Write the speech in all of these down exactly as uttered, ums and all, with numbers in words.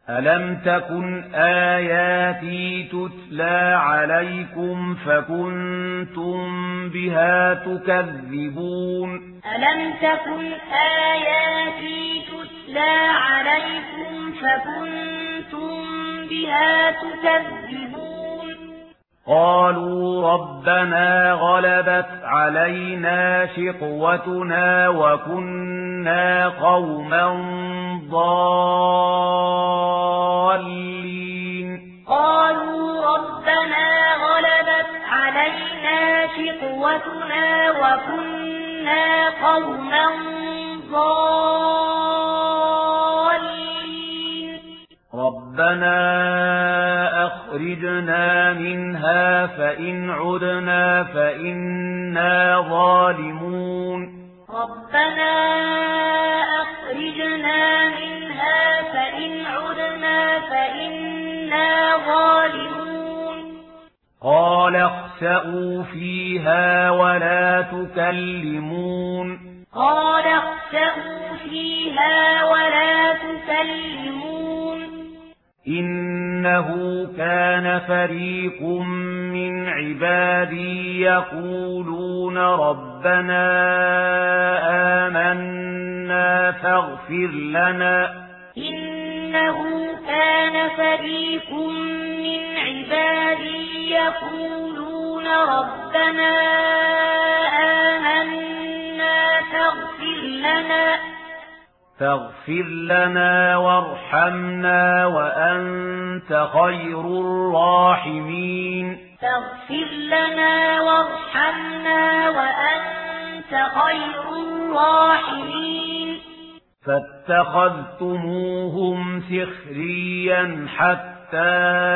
ألم تكن آياتي تتلى عليكم فكنتم بها تكذبون ألم تكن آياتي تتلى عليكم فكنتم بها تكذبون قالوا ربنا غلبت علينا شقوتنا وكنا قوما ضالين قالوا ربنا غلبت علينا شقوتنا وكنا قوما ضالين ربنا أخرجنا منها فإن عدنا فإنا ظالمون ربنا أخرجنا منها فإن عدنا فإنا ظالمون قال اخسئوا فيها ولا تكلمون قال اخسئوا فيها ولا تكلمون إنه كان فريق من عبادي يقولون ربنا آمنا فاغفر لنا إنه كان فريق من عبادي يقولون ربنا آمنا فاغفر لنا فاغفر لنا وارحمنا وأنت خير الراحمين فاغفر لنا وارحمنا وأنت خير الراحمين فاتخذتموهم سخريا حتى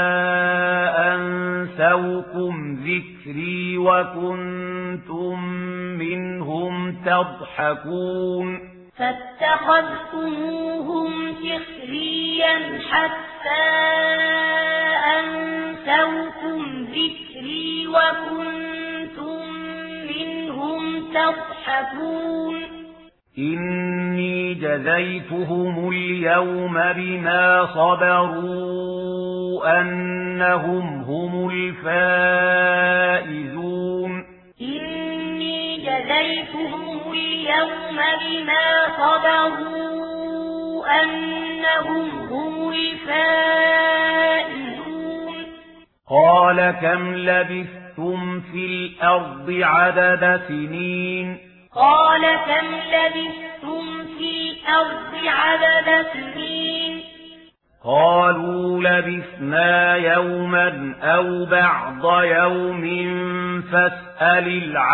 أنسوكم ذكري وكنتم منهم تضحكون فاتخذتموهم سخريا حتى أنسوكم ذكري وكنتم منهم تضحكون إني جزيتهم اليوم بما صبروا أنهم هم الفائزون إني جزيتهم اليوم بما صبروا أنهم هم الفائزون قال كم لبثتم في الأرض عدد سنين قال كم لبثتم في الأرض عدد سنين قالوا لبثنا يوما أو بعض يوم فاسأل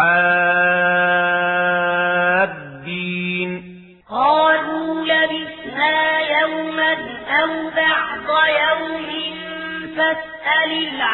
العادين قالوا لبثنا يوما أو بعض يوم فاسأل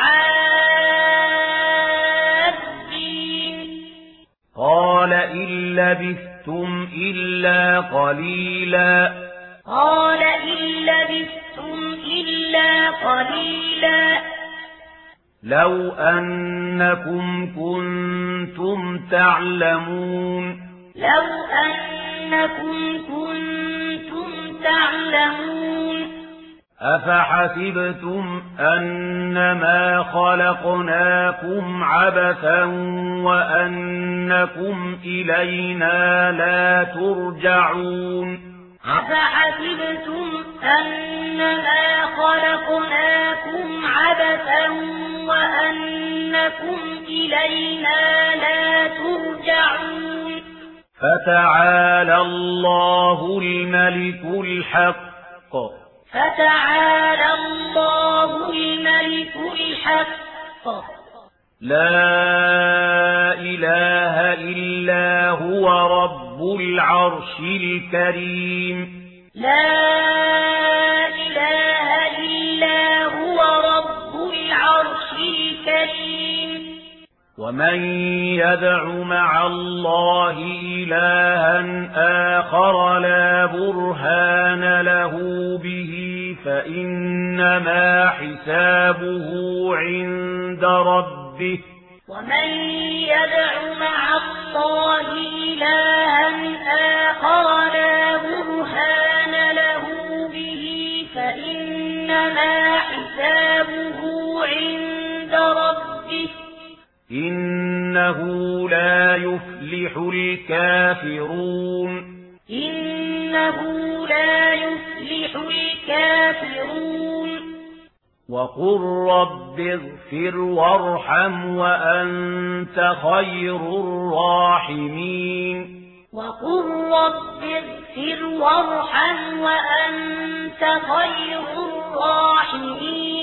العادين قال إن لبثتم إلا قليلا قال إن لبثتم إلا قليلا لو أنكم كنتم تعلمون لو أنكم كنتم تعلمون أفحسبتم أنما خلقناكم عبثا وأنكم إلينا لا ترجعون أفحسبتم أنما خلقناكم عبثا وأنكم إلينا لا ترجعون فتعالى الله الملك الحق فتعالى الله الملك الحق لا إله إلا هو رب العرش الكريم لا إله إلا هو رب العرش الكريم ومن يدع مع الله إلها آخر لا برهان له به فإنما حسابه عند ربه ومن يدع مع الله إلها آخر لا برهان له به فإنما فإنما حسابه عند ربه إنه لا يفلح الكافرون إنه لا يفلح الكافرون وقل رب اغفر وارحم وأنت خير الراحمين وقل رب اغفر وارحم وأنت خير الراحمين